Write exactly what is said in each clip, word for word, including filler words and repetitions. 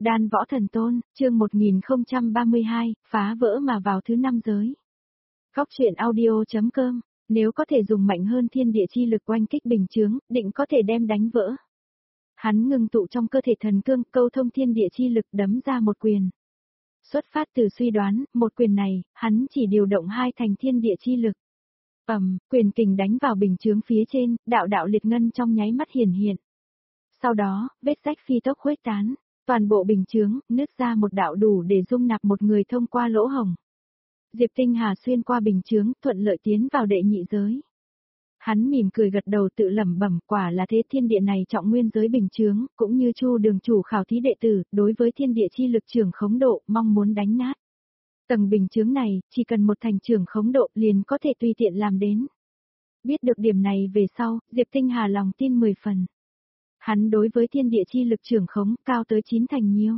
Đan Võ Thần Tôn, chương một nghìn không trăm ba mươi hai, phá vỡ mà vào thứ năm giới. Góc truyện audio.com, nếu có thể dùng mạnh hơn thiên địa chi lực oanh kích bình chướng, định có thể đem đánh vỡ. Hắn ngưng tụ trong cơ thể thần cương, câu thông thiên địa chi lực đấm ra một quyền. Xuất phát từ suy đoán, một quyền này, hắn chỉ điều động hai thành thiên địa chi lực. Ầm, quyền kình đánh vào bình chướng phía trên, đạo đạo liệt ngân trong nháy mắt hiển hiện. Sau đó, vết rách phi tốc khuếch tán, toàn bộ bình chướng nứt ra một đạo đủ để dung nạp một người thông qua lỗ hổng. Diệp Tinh Hà xuyên qua bình chướng, thuận lợi tiến vào đệ nhị giới. Hắn mỉm cười gật đầu tự lẩm bẩm, quả là thế, thiên địa này trọng nguyên giới bình chướng, cũng như Chu Đường chủ khảo thí đệ tử, đối với thiên địa chi lực trưởng khống độ, mong muốn đánh nát. Tầng bình chướng này, chỉ cần một thành trưởng khống độ liền có thể tùy tiện làm đến. Biết được điểm này về sau, Diệp Tinh Hà lòng tin mười phần. Hắn đối với thiên địa chi lực trưởng khống cao tới chín thành nhiều.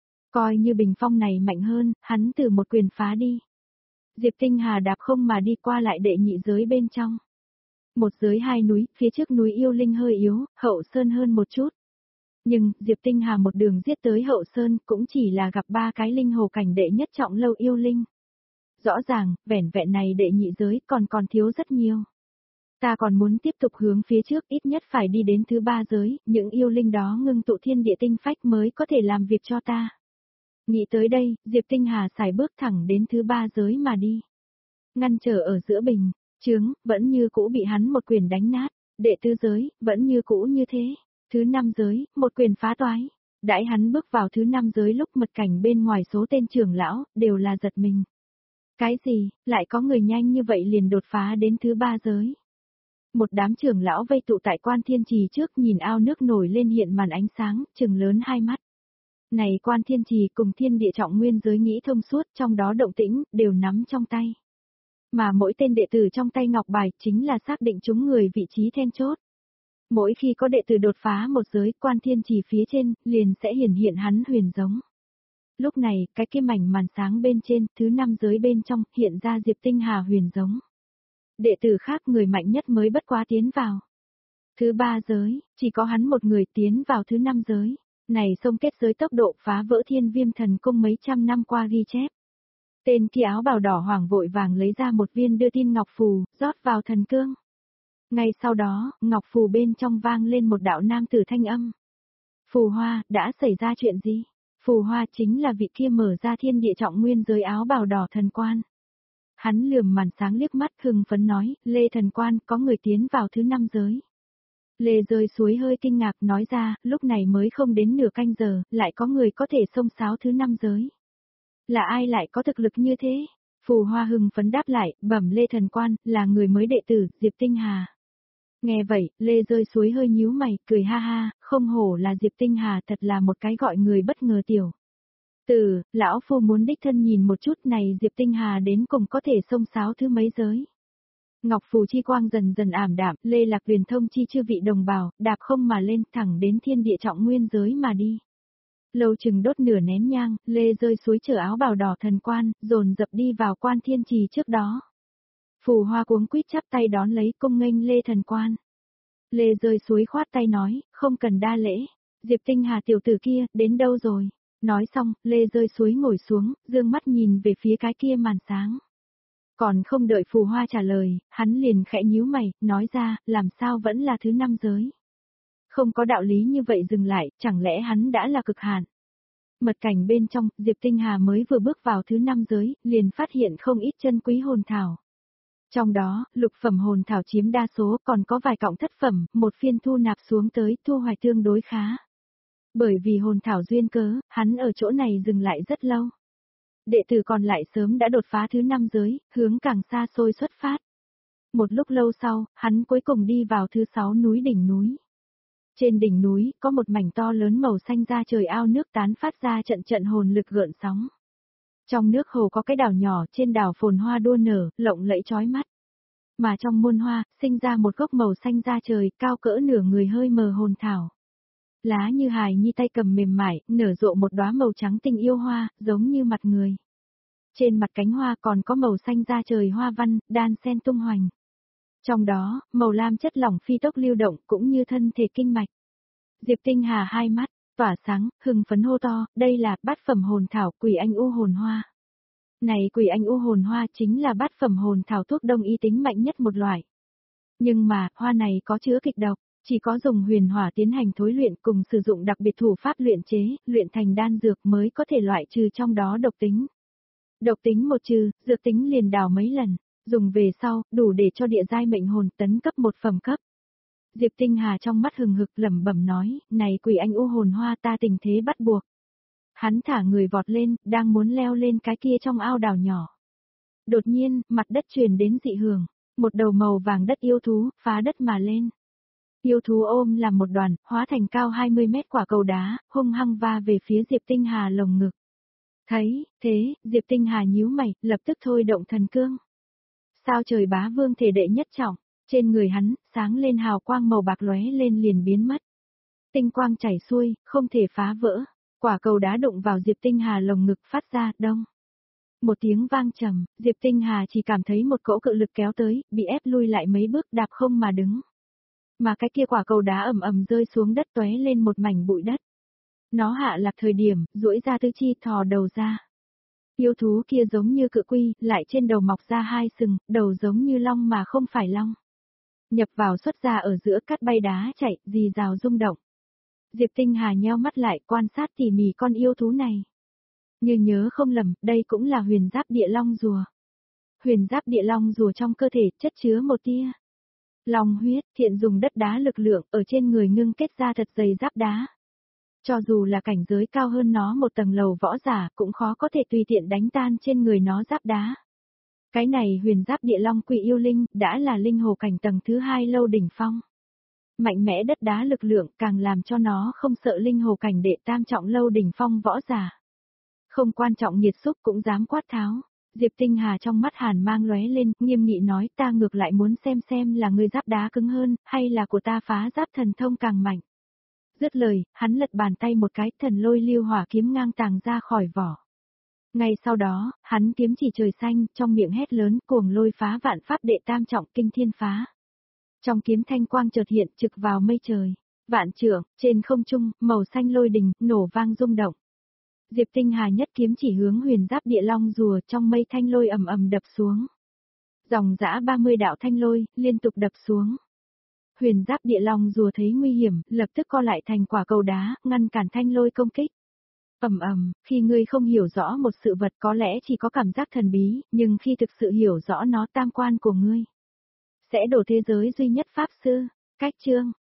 Coi như bình phong này mạnh hơn, hắn từ một quyền phá đi. Diệp Tinh Hà đạp không mà đi qua lại đệ nhị giới bên trong. Một giới hai núi, phía trước núi yêu linh hơi yếu, hậu sơn hơn một chút. Nhưng, Diệp Tinh Hà một đường giết tới hậu sơn cũng chỉ là gặp ba cái linh hồ cảnh đệ nhất trọng lâu yêu linh. Rõ ràng, vẻn vẹn này đệ nhị giới còn còn thiếu rất nhiều. Ta còn muốn tiếp tục hướng phía trước, ít nhất phải đi đến thứ ba giới, những yêu linh đó ngưng tụ thiên địa tinh phách mới có thể làm việc cho ta. Nghĩ tới đây, Diệp Tinh Hà xài bước thẳng đến thứ ba giới mà đi. Ngăn trở ở giữa bình chướng, vẫn như cũ bị hắn một quyền đánh nát, đệ tứ giới, vẫn như cũ như thế, thứ năm giới, một quyền phá toái. Đãi hắn bước vào thứ năm giới lúc mật cảnh bên ngoài số tên trưởng lão, đều là giật mình. Cái gì, lại có người nhanh như vậy liền đột phá đến thứ ba giới. Một đám trưởng lão vây tụ tại Quan Thiên Trì trước nhìn ao nước nổi lên hiện màn ánh sáng, trừng lớn hai mắt. Này Quan Thiên Trì cùng thiên địa trọng nguyên giới nghĩ thông suốt, trong đó động tĩnh, đều nắm trong tay. Mà mỗi tên đệ tử trong tay ngọc bài chính là xác định chúng người vị trí then chốt. Mỗi khi có đệ tử đột phá một giới, Quan Thiên Trì phía trên, liền sẽ hiển hiện hắn huyền giống. Lúc này, cái kia mảnh màn sáng bên trên, thứ năm giới bên trong, hiện ra Diệp Tinh Hà huyền giống. Đệ tử khác người mạnh nhất mới bất quá tiến vào. Thứ ba giới, chỉ có hắn một người tiến vào thứ năm giới. Này xông kết giới tốc độ phá vỡ Thiên Viêm Thần Cung mấy trăm năm qua ghi chép. Tên kia áo bào đỏ hoàng vội vàng lấy ra một viên đưa tin ngọc phù, rót vào thần cương. Ngay sau đó, ngọc phù bên trong vang lên một đạo nam tử thanh âm. Phù Hoa, đã xảy ra chuyện gì? Phù Hoa chính là vị kia mở ra thiên địa trọng nguyên giới áo bào đỏ thần quan. Hắn lườm màn sáng liếc mắt hưng phấn nói, Lê thần quan, có người tiến vào thứ năm giới. Lê rơi suối hơi kinh ngạc nói ra, lúc này mới không đến nửa canh giờ, lại có người có thể xông xáo thứ năm giới. Là ai lại có thực lực như thế? Phù Hoa hưng phấn đáp lại, bẩm Lê thần quan, là người mới đệ tử, Diệp Tinh Hà. Nghe vậy, Lê rơi suối hơi nhíu mày, cười ha ha, không hổ là Diệp Tinh Hà, thật là một cái gọi người bất ngờ tiểu. Từ, lão phu muốn đích thân nhìn một chút này Diệp Tinh Hà đến cùng có thể xông xáo thứ mấy giới. Ngọc phù chi quang dần dần ảm đạm, Lê Lạc Huyền thông chi chư vị đồng bào, đạp không mà lên thẳng đến thiên địa trọng nguyên giới mà đi. Lâu chừng đốt nửa nén nhang, Lê rơi suối chở áo bào đỏ thần quan, dồn dập đi vào Quan Thiên Trì trước đó. Phù Hoa cuống quýt chắp tay đón lấy cung nghênh Lê thần quan. Lê rơi suối khoát tay nói, không cần đa lễ, Diệp Tinh Hà tiểu tử kia, đến đâu rồi? Nói xong, Lê rơi suối ngồi xuống, dương mắt nhìn về phía cái kia màn sáng. Còn không đợi Phù Hoa trả lời, hắn liền khẽ nhíu mày, nói ra, làm sao vẫn là thứ năm giới. Không có đạo lý như vậy dừng lại, chẳng lẽ hắn đã là cực hạn. Mật cảnh bên trong, Diệp Tinh Hà mới vừa bước vào thứ năm giới, liền phát hiện không ít chân quý hồn thảo. Trong đó, lục phẩm hồn thảo chiếm đa số, còn có vài cọng thất phẩm, một phiên thu nạp xuống tới, thu hoạch tương đối khá. Bởi vì hồn thảo duyên cớ, hắn ở chỗ này dừng lại rất lâu. Đệ tử còn lại sớm đã đột phá thứ năm giới, hướng càng xa xôi xuất phát. Một lúc lâu sau, hắn cuối cùng đi vào thứ sáu núi đỉnh núi. Trên đỉnh núi, có một mảnh to lớn màu xanh da trời ao nước tán phát ra trận trận hồn lực gợn sóng. Trong nước hồ có cái đảo nhỏ, trên đảo phồn hoa đua nở, lộng lẫy chói mắt. Mà trong muôn hoa, sinh ra một gốc màu xanh da trời, cao cỡ nửa người hơi mờ hồn thảo. Lá như hài nhi tay cầm mềm mại, nở rộ một đóa màu trắng tinh yêu hoa, giống như mặt người. Trên mặt cánh hoa còn có màu xanh da trời hoa văn, đan xen tung hoành. Trong đó, màu lam chất lỏng phi tốc lưu động cũng như thân thể kinh mạch. Diệp Tinh Hà hai mắt, tỏa sáng, hưng phấn hô to, đây là bát phẩm hồn thảo Quỷ Anh U hồn hoa. Này Quỷ Anh U hồn hoa chính là bát phẩm hồn thảo thuốc đông y tính mạnh nhất một loại. Nhưng mà, hoa này có chứa kịch độc, chỉ có dùng huyền hỏa tiến hành thối luyện cùng sử dụng đặc biệt thủ pháp luyện chế, luyện thành đan dược mới có thể loại trừ trong đó độc tính. Độc tính một trừ, dược tính liền đào mấy lần, dùng về sau, đủ để cho địa giai mệnh hồn tấn cấp một phẩm cấp. Diệp Tinh Hà trong mắt hừng hực lẩm bẩm nói, này Quỷ Anh U hồn hoa ta tình thế bắt buộc. Hắn thả người vọt lên, đang muốn leo lên cái kia trong ao đào nhỏ. Đột nhiên, mặt đất truyền đến dị hưởng, một đầu màu vàng đất yêu thú, phá đất mà lên. Yêu thú ôm làm một đoàn, hóa thành cao hai mươi mét quả cầu đá, hung hăng va về phía Diệp Tinh Hà lồng ngực. Thấy, thế, Diệp Tinh Hà nhíu mày, lập tức thôi động thần cương. Sao trời bá vương thể đệ nhất trọng, trên người hắn, sáng lên hào quang màu bạc lóe lên liền biến mất. Tinh quang chảy xuôi, không thể phá vỡ, quả cầu đá đụng vào Diệp Tinh Hà lồng ngực phát ra, đông. Một tiếng vang trầm, Diệp Tinh Hà chỉ cảm thấy một cỗ cự lực kéo tới, bị ép lui lại mấy bước đạp không mà đứng. Mà cái kia quả cầu đá ầm ầm rơi xuống đất tóe lên một mảnh bụi đất. Nó hạ lạc thời điểm, duỗi ra tứ chi thò đầu ra. Yêu thú kia giống như cự quy, lại trên đầu mọc ra hai sừng, đầu giống như long mà không phải long. Nhập vào xuất ra ở giữa cát bay đá chạy, rì rào rung động. Diệp Tinh Hà nheo mắt lại quan sát tỉ mỉ con yêu thú này. Như nhớ không lầm, đây cũng là huyền giáp địa long rùa. Huyền giáp địa long rùa trong cơ thể chất chứa một tia long huyết, thiện dùng đất đá lực lượng ở trên người ngưng kết ra thật dày giáp đá. Cho dù là cảnh giới cao hơn nó một tầng lầu võ giả cũng khó có thể tùy tiện đánh tan trên người nó giáp đá. Cái này huyền giáp địa long quỷ yêu linh đã là linh hồ cảnh tầng thứ hai lâu đỉnh phong. Mạnh mẽ đất đá lực lượng càng làm cho nó không sợ linh hồ cảnh đệ tam trọng lâu đỉnh phong võ giả. Không quan trọng nhiệt xúc cũng dám quát tháo. Diệp Tinh Hà trong mắt hàn mang lóe lên, nghiêm nghị nói ta ngược lại muốn xem xem là ngươi giáp đá cứng hơn, hay là của ta phá giáp thần thông càng mạnh. Dứt lời, hắn lật bàn tay một cái, thần lôi lưu hỏa kiếm ngang tàng ra khỏi vỏ. Ngay sau đó, hắn kiếm chỉ trời xanh, trong miệng hét lớn, cuồng lôi phá vạn pháp đệ tam trọng kinh thiên phá. Trong kiếm thanh quang chợt hiện trực vào mây trời. Vạn trượng, trên không trung, màu xanh lôi đình, nổ vang rung động. Diệp Tinh Hà nhất kiếm chỉ hướng huyền giáp địa long rùa trong mây thanh lôi ầm ầm đập xuống. Dòng dã ba mươi đạo thanh lôi, liên tục đập xuống. Huyền giáp địa long rùa thấy nguy hiểm, lập tức co lại thành quả cầu đá, ngăn cản thanh lôi công kích. Ầm ầm, khi ngươi không hiểu rõ một sự vật có lẽ chỉ có cảm giác thần bí, nhưng khi thực sự hiểu rõ nó tam quan của ngươi, sẽ đổ thế giới duy nhất pháp sư. Cách chương